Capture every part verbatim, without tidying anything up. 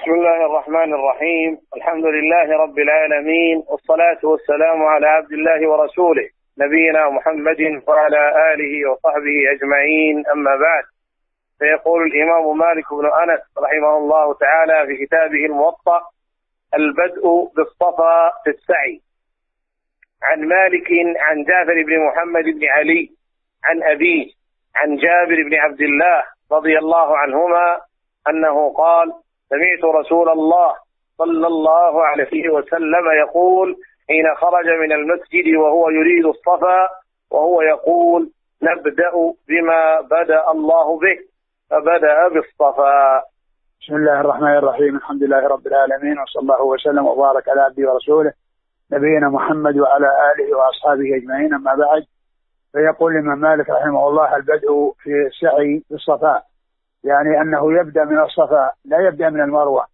بسم الله الرحمن الرحيم. الحمد لله رب العالمين، والصلاة والسلام على عبد الله ورسوله نبينا محمد وعلى آله وصحبه أجمعين، أما بعد. فيقول الإمام مالك بن أنس رحمه الله تعالى في كتابه الموطأ: البدء بالصفا في السعي. عن مالك عن جعفر بن محمد بن علي عن أبيه عن جابر بن عبد الله رضي الله عنهما أنه قال: سمعت رسول الله صلى الله عليه وسلم يقول حين خرج من المسجد وهو يريد الصفا وهو يقول: نبدأ بما بدأ الله به، فبدأ بالصفا. بسم الله الرحمن الرحيم. الحمد لله رب العالمين، وصلى الله وسلم وبارك على عبده ورسوله نبينا محمد وعلى آله وأصحابه أجمعين، أما بعد. فيقول الإمام مالك رحمه الله: البدء في السعي بالصفا، يعني أنه يبدأ من الصفا لا يبدأ من المروة.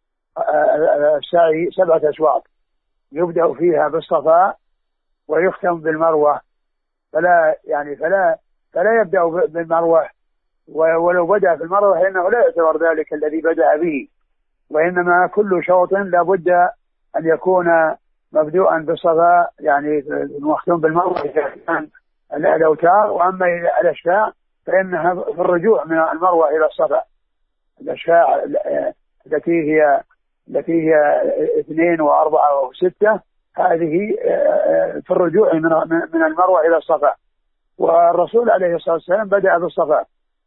السعي سبعة أشواط يبدأ فيها بالصفا ويختم بالمروة، فلا يعني فلا فلا يبدأ بالمروة، ولو بدأ في المروة فإنه لا يعتبر ذلك الذي بدأ به، وإنما كل شوط لا بد أن يكون مبدوءا بالصفا، يعني مختوم بالمروة إذا كان الأوتار. وأما الأشفاع فإنها في الرجوع من المروة إلى الصفا. الأشفاع التي هي التي هي اثنين وأربعة وستة هذه في الرجوع من المروة إلى الصفا. والرسول عليه الصلاة والسلام بدأ بالصفا.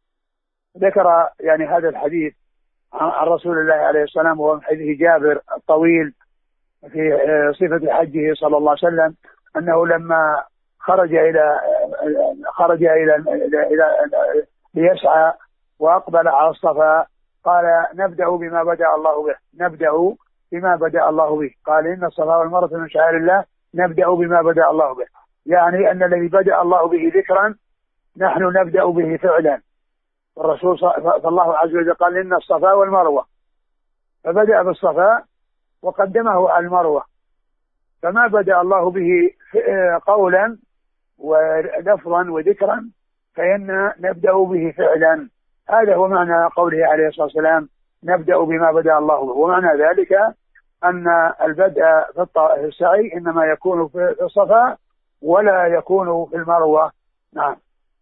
ذكر يعني هذا الحديث عن رسول الله عليه الصلاة والسلام، وهو من حديث جابر الطويل في صفة حجه صلى الله عليه وسلم، أنه لما خرج إلى خرج إلى إلى ليسعى وأقبل على الصفا قال: نبدأ بما بدأ الله به، نبدأ بما بدأ الله به. قال: إن الصفا والمروة من شعائر الله، نبدأ بما بدأ الله به، يعني أن الذي بدأ الله به ذكرا نحن نبدأ به فعلا. الرسول صلى الله عليه وسلم قال: إن الصفا والمروة، فبدأ بالصفا وقدمه على المروة. فما بدأ الله به قولا ولفظا وذكرا فإن نبدأ به فعلا. هذا هو معنى قوله عليه الصلاة والسلام: نبدأ بما بدأ الله به. ومعنى ذلك أن البدء في السعي إنما يكون في الصفا ولا يكون في المروة. نعم.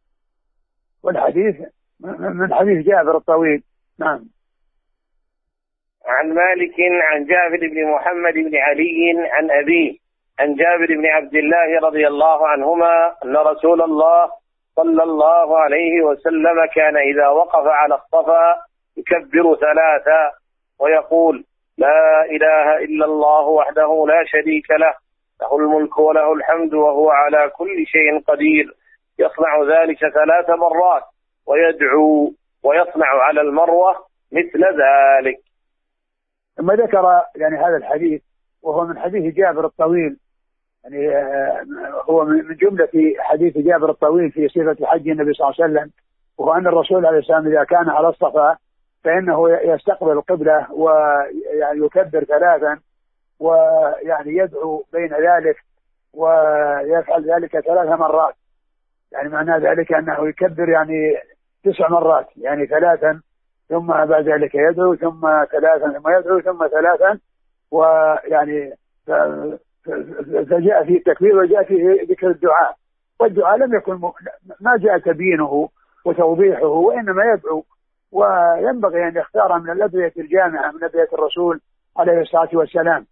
والحديث من حديث جابر الطويل. نعم. عن مالك عن جابر بن محمد بن علي عن أبيه عن جابر بن عبد الله رضي الله عنهما أن رسول الله صلى الله عليه وسلم كان إذا وقف على الصفا يكبر ثلاثا ويقول: لا إله إلا الله وحده لا شريك له، له الملك وله الحمد وهو على كل شيء قدير. يصنع ذلك ثلاث مرات ويدعو ويصنع على المروة مثل ذلك. ثم ذكر يعني هذا الحديث، وهو من حديث جابر الطويل، يعني هو من جملة حديث جابر الطويل في صفة حج النبي صلى الله عليه وسلم، وهو أن الرسول عليه السلام إذا كان على الصفا فإنه يستقبل القبلة ويعني يكبر ثلاثا، ويعني يدعو بين ذلك، ويفعل ذلك ثلاث مرات. يعني معنى ذلك أنه يكبر يعني تسع مرات، يعني ثلاثا ثم بعد ذلك يدعو ثم ثلاثا ثم يدعو ثم ثلاثا. ويعني فجاء فيه التكبير وجاء فيه ذكر الدعاء، والدعاء لم يكن م... ما جاء تبيينه وتوضيحه، وإنما يدعو. وينبغي أن يختار من الأدعية الجامعة من أدعية الرسول عليه الصلاة والسلام.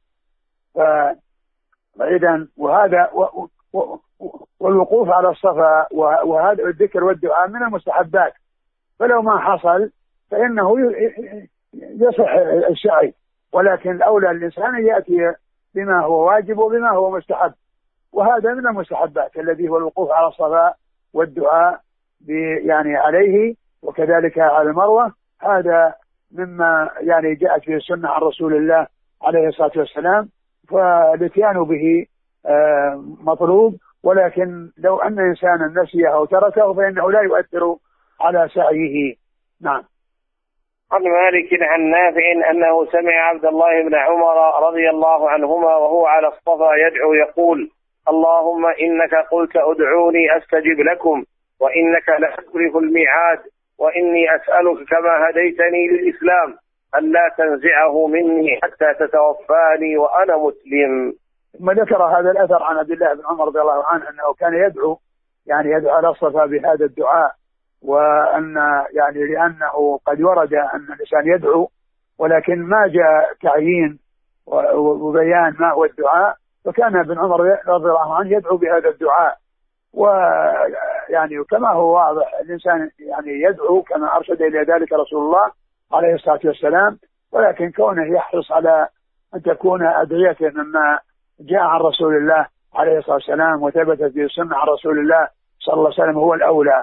فإذا وهذا و... و... والوقوف على الصفا وهذا الذكر والدعاء من المستحبات، فلو ما حصل فإنه يصح السعي، ولكن الأولى الإنسان أن يأتي بما هو واجب وبما هو مستحب، وهذا من المستحبات الذي هو الوقوف على الصفا والدعاء يعني عليه، وكذلك على المروة. هذا مما يعني جاءت به السنة عن رسول الله عليه الصلاة والسلام، فالاتيان به مطلوب، ولكن لو أن إنسانا نسيه أو تركه فإنه لا يؤثر على سعيه. نعم. عن مالك عن نافع أنه سمع عبد الله بن عمر رضي الله عنهما وهو على الصفا يدعو يقول: اللهم إنك قلت ادعوني أستجب لكم، وإنك لا تخلف الميعاد، وإني أسألك كما هديتني للإسلام ألا تنزعه مني حتى تتوفاني وأنا مسلم. ثم ذكر هذا الأثر عن عبد الله بن عمر رضي الله عنه أنه كان يدعو يعني يدعو على الصفا بهذا الدعاء، وأن يعني لأنه قد ورد أن الإنسان يدعو ولكن ما جاء تعيين وبيان ما هو الدعاء، فكان ابن عمر رضي الله عنه يدعو بهذا الدعاء. ويعني كما هو واضح الإنسان يعني يدعو كما أرشد إلى ذلك رسول الله عليه الصلاة والسلام، ولكن كونه يحرص على أن تكون أدعيته مما جاء عن رسول الله عليه الصلاة والسلام وثبتت في السنة عن رسول الله صلى الله عليه وسلم هو الأولى.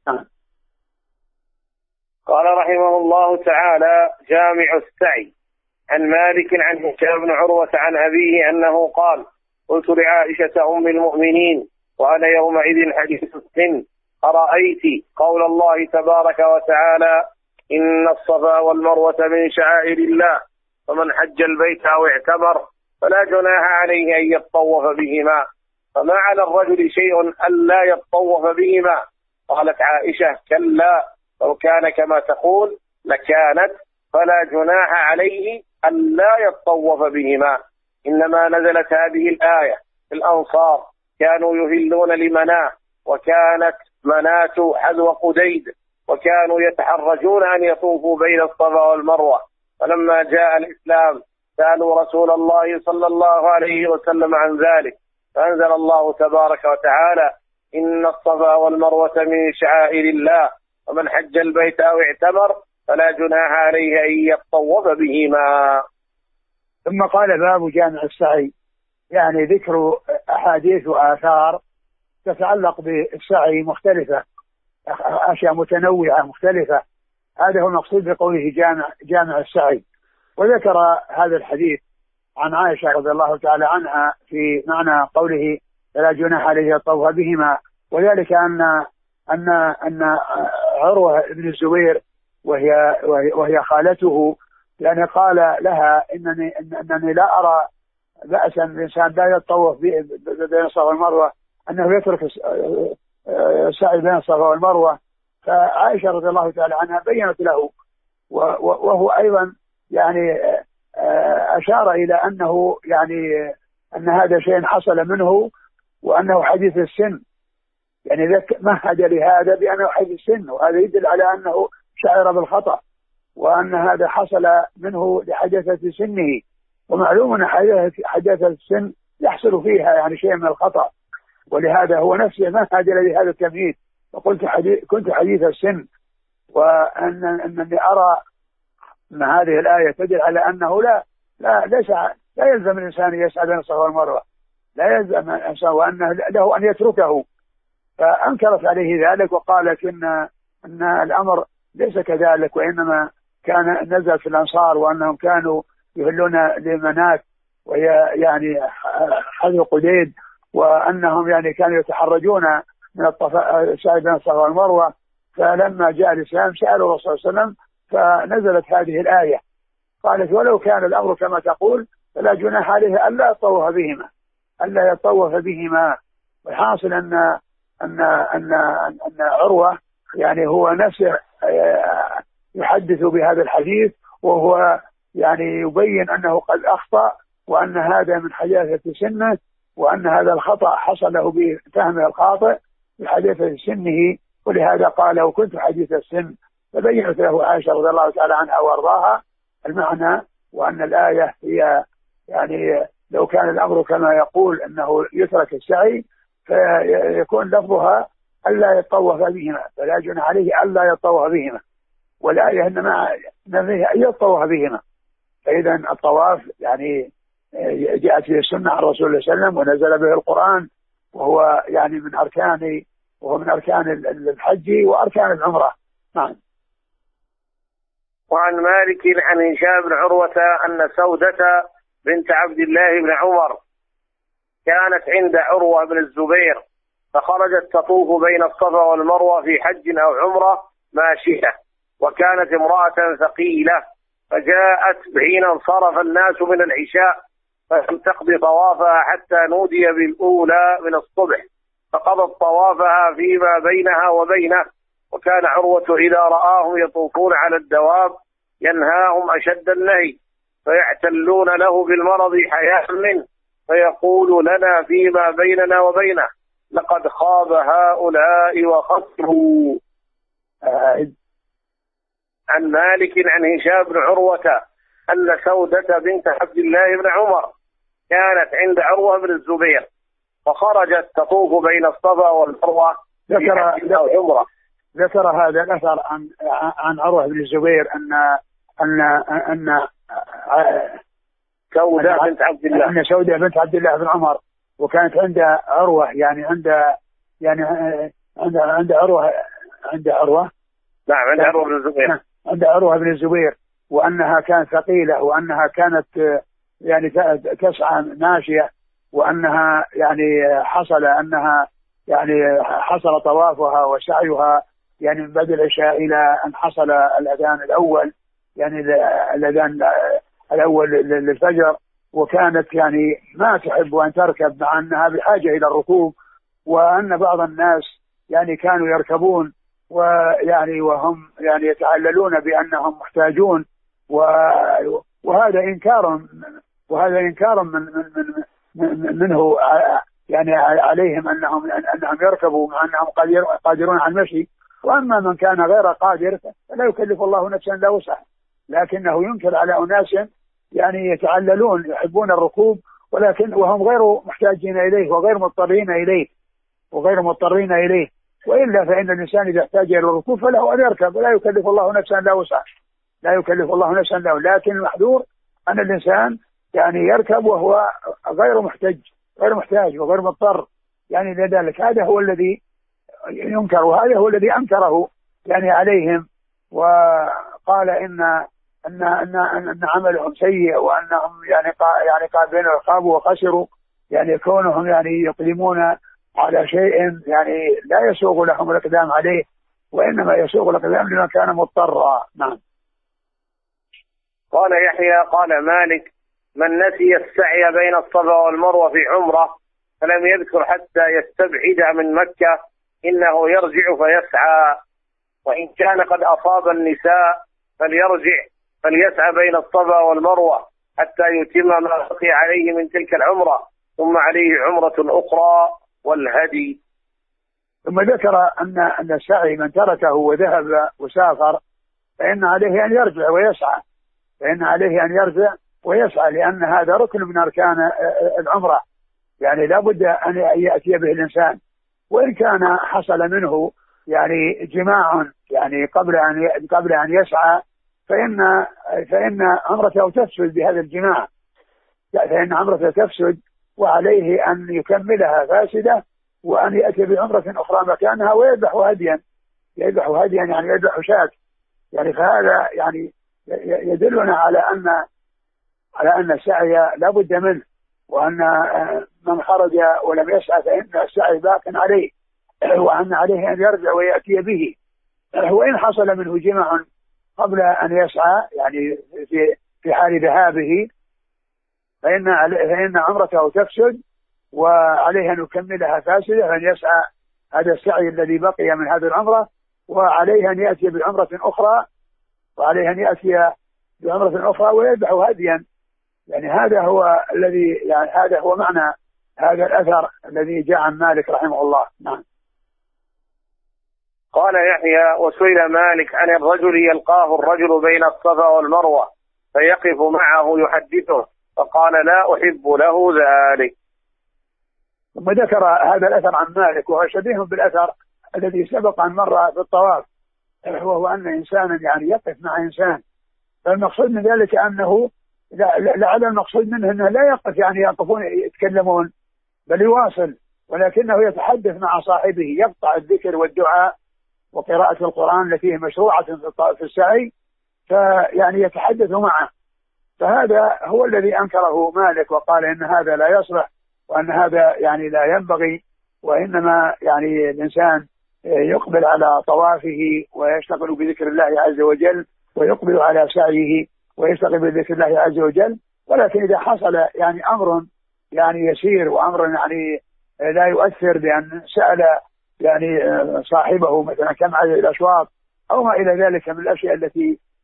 قال رحمه الله تعالى: جامع السعي. عن مالك عن هشام بن عروة عن أبيه أنه قال: قلت لعائشة أم المؤمنين وأنا يومئذ حديث السن: أرأيت قول الله تبارك وتعالى: إن الصفا والمروة من شعائر الله، فمن حج البيت أو اعتمر فلا جناح عليه أن يطوف بهما، فما على الرجل شيء ألا يطوف بهما؟ قالت عائشة: كلا، لو كان كما تقول لكانت، فلا جناح عليه ألا يطوف بهما. إنما نزلت هذه الآية في الأنصار، كانوا يهلون لمناه، وكانت مناة حذو قديد، وكانوا يتحرجون أن يطوفوا بين الصفا والمروة، فلما جاء الإسلام سألوا رسول الله صلى الله عليه وسلم عن ذلك، فأنزل الله تبارك وتعالى: إن الصفا والمروة من شعائر الله، ومن حج البيت أو اعتمر فلا جناح عليه أن يطوف بهما. ثم قال: باب جامع السعي، يعني ذكر أحاديث وآثار تتعلق بالسعي مختلفة، أشياء متنوعة مختلفة، هذا هو المقصود بقوله جامع, جامع السعي. وذكر هذا الحديث عن عائشة رضي الله تعالى عنها في معنى قوله فلا جناح عليه يطوف بهما، وذلك أن أن أن عروة بن الزبير وهي وهي خالته، يعني قال لها إنني إنني لا أرى بأسا الإنسان لا يطوف بين الصفا والمروة أنه يترك السعي بين الصفا والمروة. فعائشة رضي الله تعالى عنها بينت له، وهو أيضا يعني أشار إلى أنه يعني أن هذا شيء حصل منه وأنه حديث السن، يعني مهد لهذا بأنه حديث السن، وهذا يدل على أنه شعر بالخطأ، وأن هذا حصل منه لحدثة سنه، ومعلوم أن حدثة السن يحصل فيها يعني شيء من الخطأ، ولهذا هو نفسه مهد لهذا التمهيد، وقلت حديث كنت حديث السن. وأن أنني أرى أن هذه الآية تدل على أنه لا لا ليس لا يلزم الإنسان يسعى بين الصفا والمروة، لا يلزم الإنسان، وأنه له أن يتركه. فأنكرت عليه ذلك وقالت إن أن الأمر ليس كذلك، وإنما كان نزل في الأنصار وأنهم كانوا يهلون لمنات وهي يعني حذو قديد، وأنهم يعني كانوا يتحرجون من السعي بين الصفا والمروة. فلما جاء الإسلام سألوا الرسول صلى الله عليه وسلم فنزلت هذه الآية، قالت: ولو كان الأمر كما تقول فلا جناح عليه ألا يطوف بهما ألا يطوف بهما. والحاصل أن أن أن أن عروة يعني هو نفسه يحدث بهذا الحديث، وهو يعني يبين أنه قد أخطأ، وأن هذا من حداثة سنه، وأن هذا الخطأ حصل له بفهمه الخاطئ بحداثة سنه، ولهذا قال: وكنت حديث السن. فبينت له عائشة رضي الله تعالى عنها وارضاها المعنى، وأن الآية هي يعني لو كان الأمر كما يقول أنه يترك السعي فيكون لفظها ألا يطوف بهما، فلا جناح عليه ألا يطوف بهما، والآية إنما نفيها أن يطوف بهما. فإذا الطواف يعني جاءت في السنة عن رسول الله صلى الله عليه وسلم ونزل به القرآن، وهو يعني من أركان وهو من أركان الحج وأركان العمرة. نعم. وعن مالك عن هشام بن عروة أن سودة بنت عبد الله بن عمر كانت عند عروة بن الزبير، فخرجت تطوف بين الصفا والمروة في حج أو عمرة ماشية، وكانت امرأة ثقيلة، فجاءت حين انصرف الناس من العشاء فلم تقضي طوافها حتى نودي بالأولى من الصبح، فقضت طوافها فيما بينها وبينه. وكان عروة إذا رآهم يطوفون على الدواب ينهاهم أشد النهي، فيعتلون له بالمرض حياء منه، فيقول لنا فيما بيننا وبينه لقد خاب هؤلاء وخسروا. عن مالك عن هشام بن عروة أن سودة بنت عبد الله بن عمر كانت عند عروة بن الزبير، فخرجت تطوف بين الصفا والمروة ذكر عمره. ذكر هذا الأثر عن عن عروة بن الزبير أن أن أن سودة بنت عبد الله أن سودة بنت عبد الله بن عمر، وكانت عند عروة يعني عند يعني عند عند عروة عند عروة نعم عند عروة بن الزبير عند عروة بن الزبير وأنها كانت ثقيلة، وأنها كانت يعني تسعى ماشية، وأنها يعني حصل أنها يعني حصل طوافها وسعيها يعني من بعد العشاء إلى أن حصل الأذان الأول يعني الأذان الأول للفجر، وكانت يعني ما تحب أن تركب مع أنها بحاجة إلى الركوب، وأن بعض الناس يعني كانوا يركبون ويعني وهم يعني يتعللون بأنهم محتاجون، وهذا إنكار وهذا إنكار من من من منه يعني عليهم أنهم أنهم يركبوا مع أنهم قادرون على المشي. وأما من كان غير قادر فلا يكلف الله نفسا لا وسعها، لكنه ينكر على أناس يعني يتعللون يحبون الركوب ولكن وهم غير محتاجين إليه وغير مضطرين إليه وغير مضطرين إليه وإلا فإن الإنسان إذا احتاج إلى الركوب فله أن يركب، ولا يكلف الله نفسا لا وسعها، لا يكلف الله نفسا له. لكن المحذور أن الإنسان يعني يركب وهو غير محتاج غير محتاج وغير مضطر يعني لذلك. هذا هو الذي ينكر، وهذا هو الذي أنكره يعني عليهم، وقال إن أن أن أن عملهم سيء، وأنهم يعني يعني قابلين خابوا وخسروا، يعني كونهم يعني يقدمون على شيء يعني لا يسوغ لهم الإقدام عليه، وإنما يسوغ الإقدام لمن كان مضطرا. نعم. قال يحيى قال مالك من نسي السعي بين الصفا والمروة في عمرة فلم يذكر حتى يستبعد من مكة إنه يرجع فيسعى، وإن كان قد أصاب النساء فليرجع فليسعى بين الصفا والمروة حتى يتم ما بقي عليه من تلك العمرة، ثم عليه عمرة أخرى والهدي. ثم ذكر أن أن السعي من تركه وذهب وسافر فإن عليه أن يرجع ويسعى، فإن عليه أن يرجع ويسعى، لأن هذا ركن من أركان العمرة، يعني لا بد أن يأتي به الإنسان، وإن كان حصل منه يعني جماع يعني قبل أن قبل أن يسعى فإن فإن عمرته تفسد بهذا الجماع، فإن عمرته تفسد وعليه أن يكملها فاسدة، وأن يأتي بعمرة أخرى مكانها ويذبح هديا يذبح هديا يعني يذبح شاة يعني. فهذا يعني يدلنا على أن على أن السعي لا بد منه، وأن من خرج ولم يسعى فإن السعي باق عليه، وأن عليه أن يرجع ويأتي به، وإن حصل منه جمع قبل أن يسعى يعني في في حال ذهابه فإن فإن عمرته تفسد وعليه أن يكملها فاسدة، فإن يسعى هذا السعي الذي بقي من هذه العمرة، وعليه أن يأتي بعمرة أخرى وعليه أن يأتي بعمرة أخرى ويذبح هديا. يعني هذا هو الذي يعني هذا هو معنى هذا الأثر الذي جاء عن مالك رحمه الله. نعم. قال يحيى وسئل مالك عن الرجل يلقاه الرجل بين الصفا والمروة فيقف معه يحدثه فقال لا أحب له ذلك. ثم ذكر هذا الأثر عن مالك وهو شبيه بالأثر الذي سبق أن مر في الطواف، وهو أن إنسانا يعني يقف مع إنسان، فالمقصود من ذلك أنه لعل المقصود منه أنه لا يقف يعني يقفون يتكلمون بل يواصل، ولكنه يتحدث مع صاحبه، يقطع الذكر والدعاء وقراءة القرآن التي هي مشروعة في السعي، فيعني يتحدث معه. فهذا هو الذي أنكره مالك وقال إن هذا لا يصلح، وأن هذا يعني لا ينبغي، وإنما يعني الإنسان يقبل على طوافه ويشتغل بذكر الله عز وجل، ويقبل على سعيه ويشتغل بذكر الله عز وجل. ولكن إذا حصل يعني أمر يعني يسير وأمر يعني لا يؤثر بأن سأل يعني صاحبه مثلا كم عدد الأشواط أو ما إلى ذلك من الأشياء التي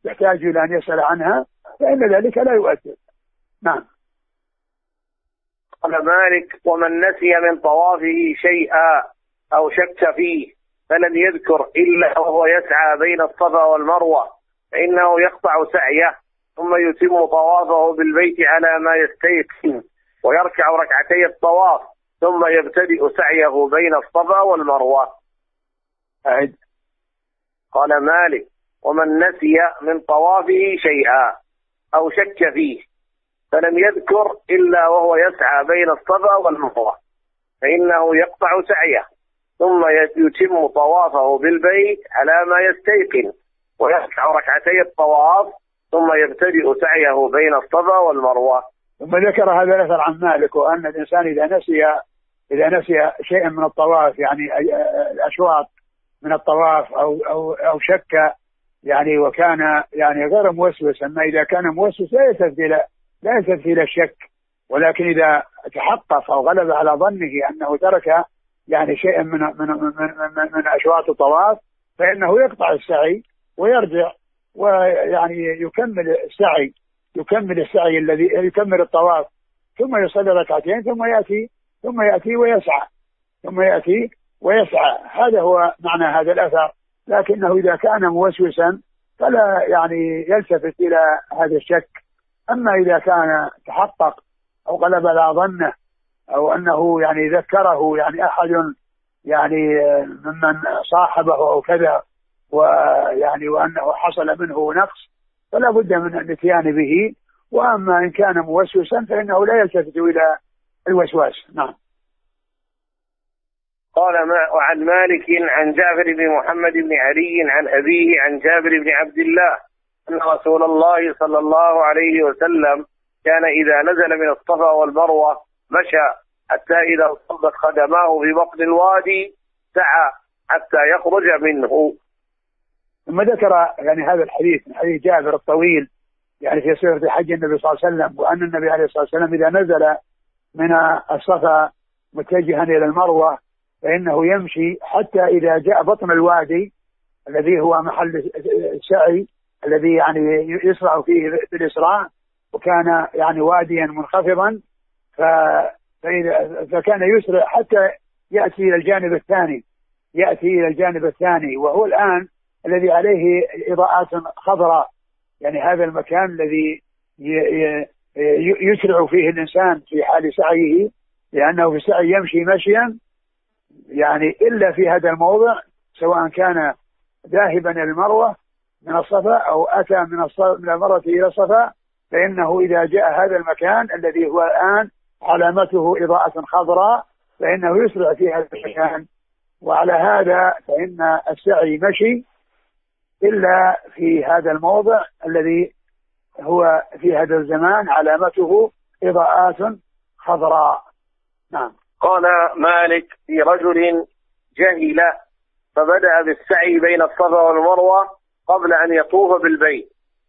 يحتاج إلى أن يسأل عنها فإن ذلك لا يؤثر. نعم. قال مالك: ومن نسي من طوافه شيئا أو شك فيه فلم يذكر إلا وهو يسعى بين الصفا والمروة فإنه يقطع سعيه ثم يتم طوافه بالبيت على ما يستيقن ويركع ركعتي الطواف ثم يبتدئ سعيه بين الصفا والمروة. أعد. قال مالك: ومن نسي من طوافه شيئا أو شك فيه فلم يذكر إلا وهو يسعى بين الصفا والمروة فإنه يقطع سعيه ثم يتم طوافه بالبيت على ما يستيقن ويركع ركعتي الطواف ثم يبتدئ سعيه بين الصفا والمروة. ثم ذكر هذا الأثر عن مالك وأن الإنسان إذا نسي إذا نسي شيئا من الطواف يعني الأشواط من الطواف أو أو أو شك يعني وكان يعني غير موسوس، أما إذا كان موسوس لا يلتفت إلى لا يلتفت إلى الشك، ولكن إذا تحقق أو غلب على ظنه أنه ترك يعني شيئا من من من من, من أشواط الطواف فإنه يقطع السعي ويرجع ويعني يكمل السعي يكمل السعي الذي يكمل الطواف ثم يصلي ركعتين ثم يأتي ثم يأتي ويسعى ثم يأتي ويسعى. هذا هو معنى هذا الأثر. لكنه إذا كان موسوسا فلا يعني يلتفت إلى هذا الشك. أما إذا كان تحقق أو غلب على ظنه أو أنه يعني ذكره يعني أحد يعني ممن صاحبه أو كذا ويعني وأنه حصل منه نقص فلا بد من الاتيان به. وأما إن كان موسوسا فإنه لا يلتفت إلى الوسواس. نعم. قال ما وعن مالك عن جعفر بن محمد بن علي عن أبيه عن جابر بن عبد الله أن رسول الله صلى الله عليه وسلم كان إذا نزل من الصفا والمروة مشى حتى إذا صبت قدماه في بطن الوادي سعى حتى يخرج منه. ثم ذكر يعني هذا الحديث من حديث جابر الطويل يعني في صفة حج النبي صلى الله عليه وسلم، وأن النبي عليه الصلاة والسلام إذا نزل من الصفا متجها إلى المروة فإنه يمشي حتى إذا جاء بطن الوادي الذي هو محل السعي الذي يعني يسرع فيه بالإسراع، وكان يعني واديا منخفضا فإذا فكان يسرع حتى يأتي إلى الجانب الثاني يأتي إلى الجانب الثاني وهو الآن الذي عليه إضاءات خضراء، يعني هذا المكان الذي يسرع فيه الإنسان في حال سعيه، لأنه في السعي يمشي مشيا يعني إلا في هذا الموضع سواء كان ذاهبا إلى المروة من الصفا أو أتى من من المروة إلى الصفا، فإنه إذا جاء هذا المكان الذي هو الآن علامته إضاءة خضراء فإنه يسرع في هذا المكان. وعلى هذا فإن السعي مشي إلا في هذا الموضع الذي هو في هذا الزمان علامته إضاءات خضراء. نعم. قال مالك في رجل جهل فبدأ بالسعي بين الصفا والمروة قبل أن يطوف بالبيت،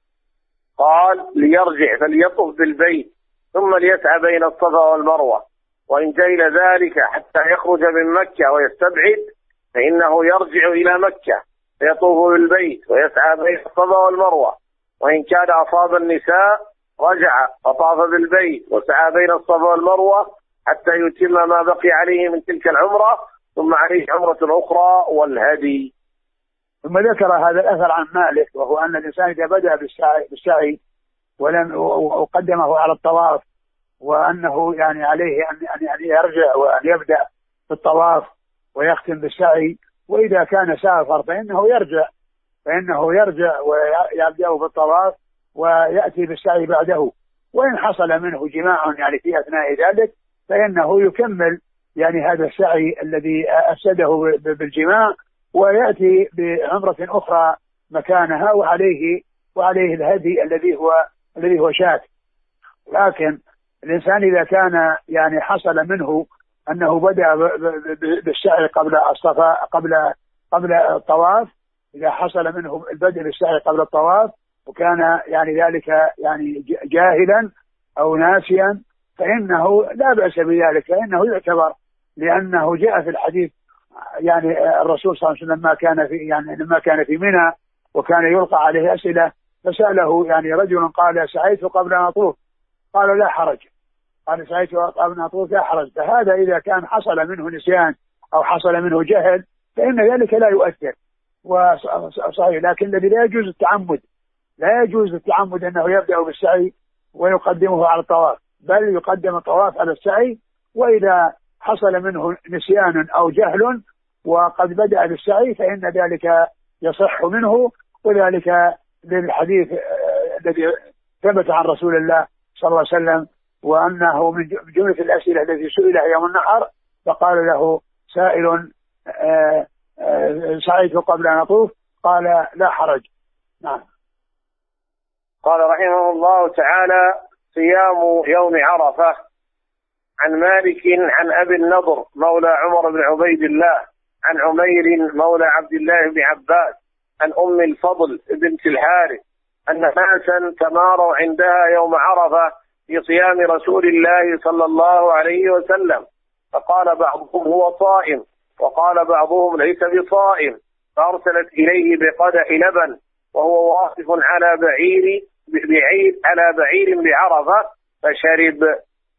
قال ليرجع فليطوف بالبيت ثم ليسعى بين الصفا والمروة، وإن جهل ذلك حتى يخرج من مكة ويستبعد فإنه يرجع إلى مكة فيطوف بالبيت ويسعى بين الصفا والمروة، وإن كان أصاب النساء رجع فطاف بالبيت وسعى بين الصفا والمروة حتى يتم ما بقي عليه من تلك العمرة ثم عليه عمرة أخرى والهدي. ثم ذكر هذا الأثر عن مالك وهو أن الإنسان إذا بدأ بالسعي, بالسعي ولم وقدمه على الطواف وأنه يعني عليه أن يعني يرجع وأن يبدأ بالطواف ويختم بالسعي، وإذا كان سافر فإنه يرجع فإنه يرجع ويبدأ بالطواف ويأتي بالسعي بعده، وإن حصل منه جماع يعني في أثناء ذلك فإنه يكمل يعني هذا السعي الذي أفسده بالجماع ويأتي بعمرة أخرى مكانها وعليه وعليه الهدي الذي هو الذي هو شاة. لكن الإنسان إذا كان يعني حصل منه أنه بدأ بالسعي قبل الصفا قبل قبل الطواف، إذا حصل منه البدء بالسعي قبل الطواف وكان يعني ذلك يعني جاهلا أو ناسيا فإنه لا بأس بذلك، فإنه يعتبر، لأنه جاء في الحديث يعني الرسول صلى الله عليه وسلم لما كان في يعني لما كان في منى وكان يلقى عليه أسئلة فسأله يعني رجل قال سعيت قبل أن أطوف، قال لا حرج، قال سعيت قبل أن أطوف لا حرج. فهذا إذا كان حصل منه نسيان أو حصل منه جهل فإن ذلك لا يؤثر وصحيح. لكن الذي لا يجوز التعمد، لا يجوز التعمد أنه يبدأ بالسعي ويقدمه على الطواف، بل يقدم الطواف على السعي. وإذا حصل منه نسيان أو جهل وقد بدأ بالسعي فإن ذلك يصح منه، وذلك للحديث الذي ثبت عن رسول الله صلى الله عليه وسلم، وأنه من جملة الأسئلة التي سئلها يوم النحر فقال له سائل سعيت قبل أن أطوف، قال لا حرج. نعم. قال رحمه الله تعالى: صيام يوم عرفة. عن مالك عن أبي النضر مولى عمر بن عبيد الله عن عمير مولى عبد الله بن عباس عن أم الفضل بنت الحارث أن ناسا تماروا عندها يوم عرفة في صيام رسول الله صلى الله عليه وسلم، فقال بعضهم هو صائم وقال بعضهم ليس بصائم، فأرسلت إليه بقدح لبن وهو واقف على بعير بعير على بعير بعرفة فشرب.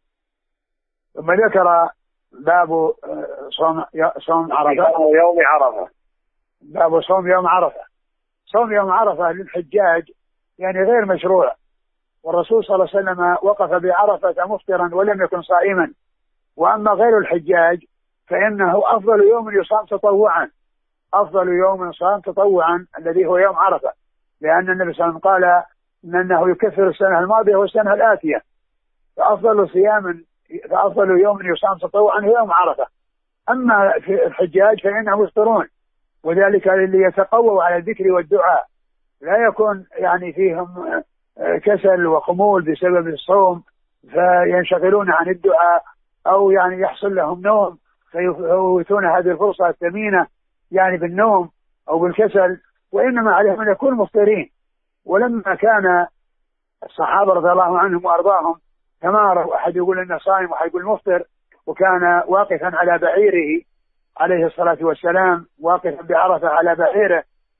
ثم ذكر باب صوم صوم عرفة يوم عرفة. باب صوم يوم عرفة. صوم يوم عرفة للحجاج يعني غير مشروع، والرسول صلى الله عليه وسلم وقف بعرفة مفطرا ولم يكن صائما. وأما غير الحجاج فإنه أفضل يوم يصام تطوعا، أفضل يوم صام تطوعا الذي هو يوم عرفة، لأن النبي صلى الله عليه وسلم قال أنه يكفر السنة الماضية والسنة الآتية، فأفضل صيام فأفضل يوم يصام تطوعا هو يوم عرفة. أما في الحجاج فإنهم يفطرون، وذلك اللي يتقووا على الذكر والدعاء، لا يكون يعني فيهم كسل وخمول بسبب الصوم فينشغلون عن الدعاء أو يعني يحصل لهم نوم فيفوتون هذه الفرصة الثمينة يعني بالنوم أو بالكسل، وإنما عليهم أن يكونوا مفطرين. ولما كان الصحابة رضي الله عنهم وأرضاهم تماروا، أحد يقول إنه صائم وأحد يقول مفطر، وكان واقفا على بعيره عليه الصلاة والسلام، واقفا بعرفة على بعيره،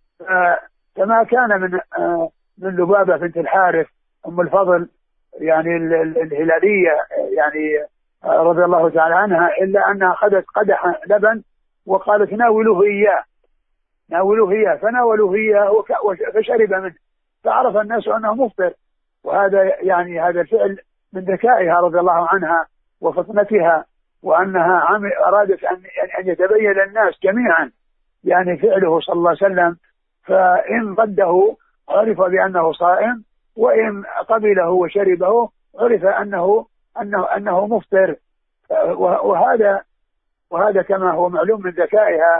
كما كان من من لبابة بنت الحارث أم الفضل يعني الهلالية يعني رضي الله تعالى عنها، إلا أنها أخذت قدح لبن وقالت ناولوه إياه ناولوه إياه فناولوه إياه فشرب منه، فعرف الناس أنه مفطر. وهذا يعني هذا الفعل من ذكائها رضي الله عنها وفطنتها، وأنها أرادت أن أن يتبين للناس جميعا يعني فعله صلى الله عليه وسلم، فإن ضده عرف بأنه صائم، وإن قبله وشربه عرف أنه أنه أنه مفطر. وهذا وهذا كما هو معلوم من ذكائها،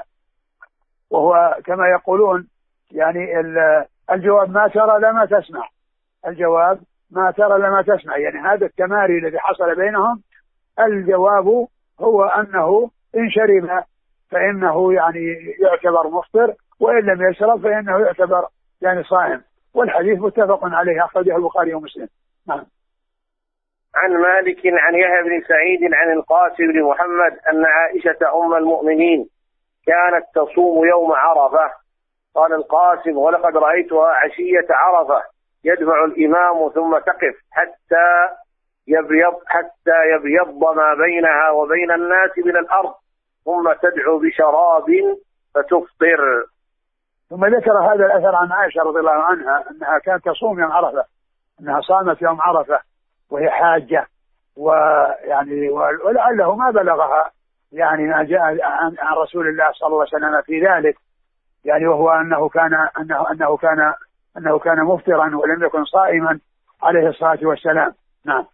وهو كما يقولون يعني الجواب ما ترى لما تسمع، الجواب ما ترى لما تسمع، يعني هذا التماري الذي حصل بينهم الجواب هو أنه إن شرب فإنه يعني يعتبر مفطر، وإن لم يشرب فإنه يعتبر يعني صائم. والحديث متفق عليه أخرجه البخاري ومسلم. نعم. عن مالك عن يحيى بن سعيد عن القاسم بن محمد أن عائشة أم المؤمنين كانت تصوم يوم عرفة. قال القاسم: ولقد رأيتها عشية عرفة يدفع الإمام ثم تقف حتى يبيض حتى يبيض ما بينها وبين الناس من الأرض، ثم تدعو بشراب فتفطر. ثم ذكر هذا الأثر عن عائشة رضي الله عنها أنها كانت تصوم يوم عرفة، أنها صامت يوم عرفة وهي حاجة، ويعني ولعله ما بلغها يعني ما جاء عن رسول الله صلى الله عليه وسلم في ذلك، يعني وهو أنه كان أنه أنه كان أنه كان مفطرا ولم يكن صائما عليه الصلاة والسلام. نعم.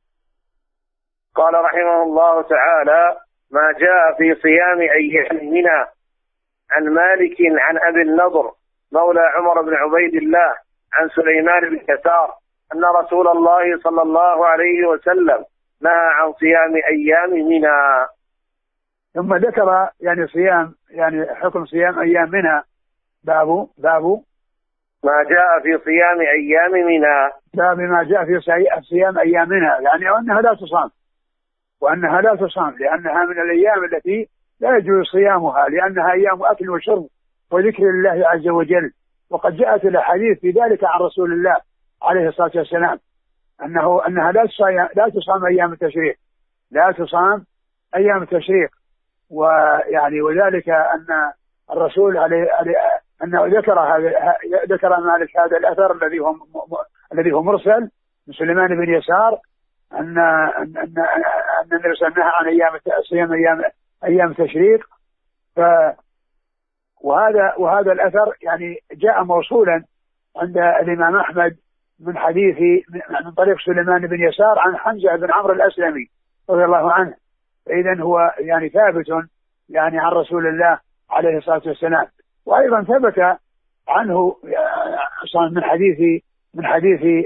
قال رحمه الله تعالى: ما جاء في صيام أيام منى. عن مالك عن أبي النضر مولى عمر بن عبيد الله عن سليمان بن يسار أن رسول الله صلى الله عليه وسلم نهى عن صيام أيام منى. ثم ذكر يعني صيام يعني حكم صيام أيام منى. باب باب ما جاء في صيام أيام منى. باب ما جاء في صيام أيام منى، يعني أنها لا تصام، وأنها لا تصام لأنها من الأيام التي لا يجوز صيامها، لأنها أيام أكل وشرب وذكر الله عز وجل، وقد جاءت الأحاديث في ذلك عن رسول الله عليه الصلاة والسلام أنه أنها لا تصام لا تصام أيام التشريق، لا تصام أيام التشريق. ويعني وذلك أن الرسول عليه أنه ذكر هذا ذكر مالك هذا الأثر الذي هو الذي هو مرسل من سليمان بن يسار أن أن أن أن النبي صلى الله عليه وسلم نهى عن أيام صيام أيام أيام التشريق. ف وهذا وهذا الأثر يعني جاء موصولا عند الإمام أحمد من حديث من طريق سليمان بن يسار عن حمزة بن عمرو الأسلمي رضي الله عنه. إذن هو يعني ثابت يعني عن رسول الله عليه الصلاة والسلام. وأيضا ثبت عنه من حديث من حديث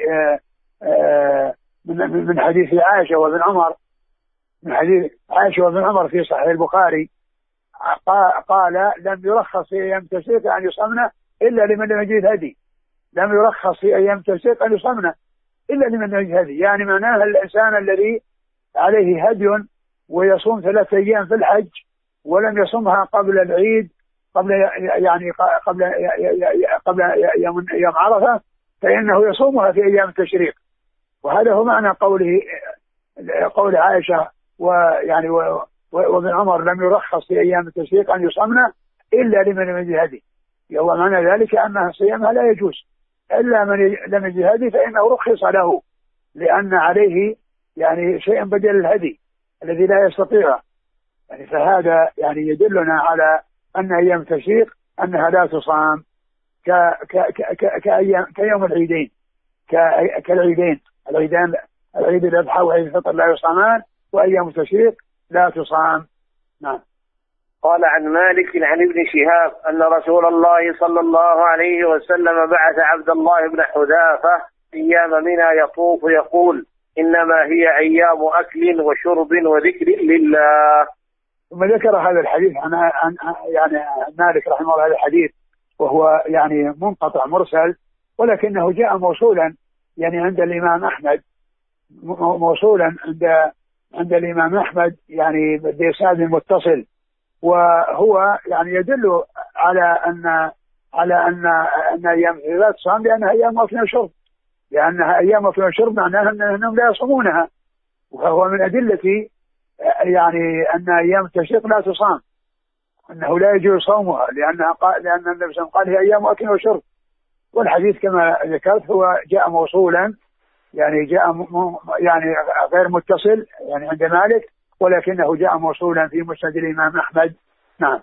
من من حديث عائشة وابن عمر من حديث عائشة وابن عمر في صحيح البخاري قال لم يرخص في أيام التشريق أن يصمنا إلا لمن لم يجد هدي. لم يرخص في أيام التشريق أن يصمنا إلا لمن لم يجد هدي، يعني معناها الإنسان الذي عليه هدي ويصوم ثلاثة أيام في الحج ولم يصومها قبل العيد قبل يعني قبل قبل يوم يوم عرفة فإنه يصومها في أيام التشريق. وهذا هو معنى قوله قول عائشة ويعني وابن عمر لم يرخص في أيام التشريق أن يصمنا إلا لمن لم يجد هدي. هو معنى ذلك أن صيامها لا يجوز إلا من لم يجد هدي فإنه رخص له لأن عليه يعني شيء بدل الهدي الذي لا يستطيعه. يعني فهذا يعني يدلنا على أن أيام التشريق أنها لا تصام ك ك ك كأيام كيوم العيدين كالعيدين العيدان العيد الأضحى وعيد الفطر لا يصامان وأيام التشريق لا تصام. نعم. قال عن مالك عن ابن شهاب أن رسول الله صلى الله عليه وسلم بعث عبد الله بن حذافة أيام منى يطوف يقول إنما هي أيام أكل وشرب وذكر لله. ثم ذكر هذا الحديث عن عن يعني مالك رحمه الله هذا الحديث وهو يعني منقطع مرسل ولكنه جاء موصولا يعني عند الإمام أحمد موصولا عند عند الإمام أحمد يعني بإسناد متصل. وهو يعني يدل على أن على أن أن أيام لا تصام لأنها أيام أكل وشرب لأنها أيام أكل وشرب معناها أنهم لا يصومونها. وهو من أدلة يعني أن أيام التشريق لا تصام أنه لا يجوز صومها لأنها قال لأن النبي صلى الله عليه وسلم قال هي أيام أكل وشرب. والحديث كما ذكرت هو جاء موصولا يعني جاء م... يعني غير متصل يعني عند مالك ولكنه جاء موصولا في مسند الإمام أحمد. نعم.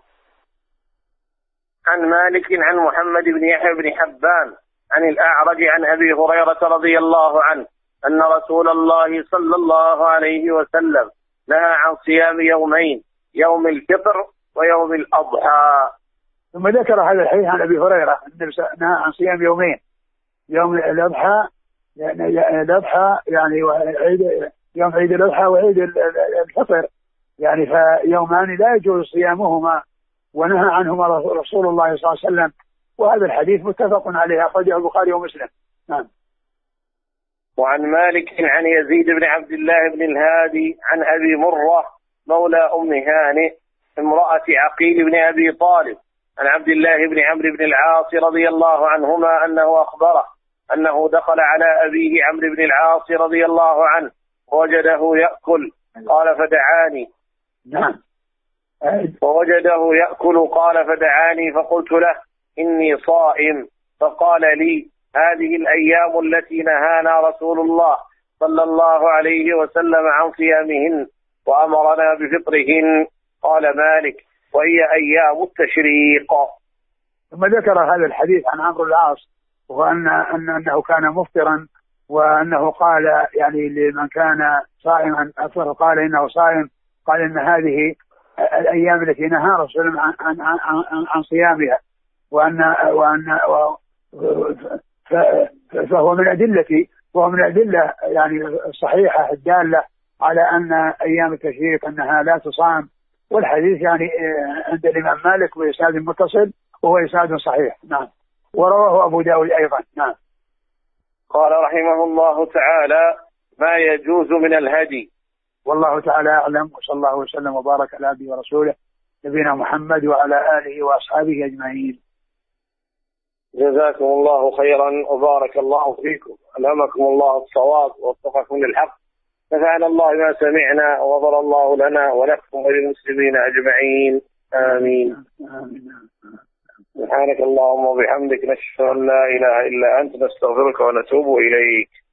عن مالك عن محمد بن يحيى بن حبان عن الأعرج عن أبي هريرة رضي الله عنه أن رسول الله صلى الله عليه وسلم نهى عن صيام يومين يوم الفطر ويوم الأضحى. ثم ذكر هذا الحديث عن أبي هريرة نهى عن صيام يومين يوم الأضحى يعني الأضحى يعني عيد يوم عيد الأضحى وعيد الفطر يعني فيومان لا يجوز صيامهما ونهى عنهما رسول الله صلى الله عليه وسلم. وهذا الحديث متفق عليه أخرجه البخاري ومسلم. نعم. وعن مالك عن يزيد بن عبد الله بن الهادي عن أبي مرة مولى أم هانئ امرأة عقيل بن أبي طالب عن عبد الله بن عمرو بن العاص رضي الله عنهما أنه أخبره أنه دخل على أبيه عمرو بن العاص رضي الله عنه ووجده يأكل قال فدعاني. نعم. ووجده يأكل قال فدعاني فقلت له إني صائم فقال لي هذه الأيام التي نهانا رسول الله صلى الله عليه وسلم عن صيامهن وأمرنا بفطرهن. قال مالك وهي أيام التشريق. ثم ذكر هذا الحديث عن عمرو العاص وأن أن أنه كان مفطرا وأنه قال يعني لمن كان صائما أفطر قال إنه صائم قال إن هذه الأيام التي نهى رسول الله عن, عن, عن, عن صيامها وأن وأن فهو من أدلة وهو من الأدلة يعني الصحيحة الدالة على أن أيام التشريق أنها لا تصام. والحديث يعني عند الإمام مالك بإسناد متصل وهو إسناد صحيح. نعم. ورواه أبو داود أيضا. نعم. قال رحمه الله تعالى ما يجوز من الهدي. والله تعالى أعلم وصلى الله وسلم وبارك على عبده ورسوله نبينا محمد وعلى آله وأصحابه أجمعين. جزاكم الله خيرا وبارك الله فيكم، ألهمكم الله الصواب ووفقكم للحق، نفعنا الله ما سمعنا وغفر الله لنا ولكم وللمسلمين أجمعين، آمين. سبحانك اللهم وبحمدك، نشهد أن لا إله إلا أنت، نستغفرك ونتوب إليك.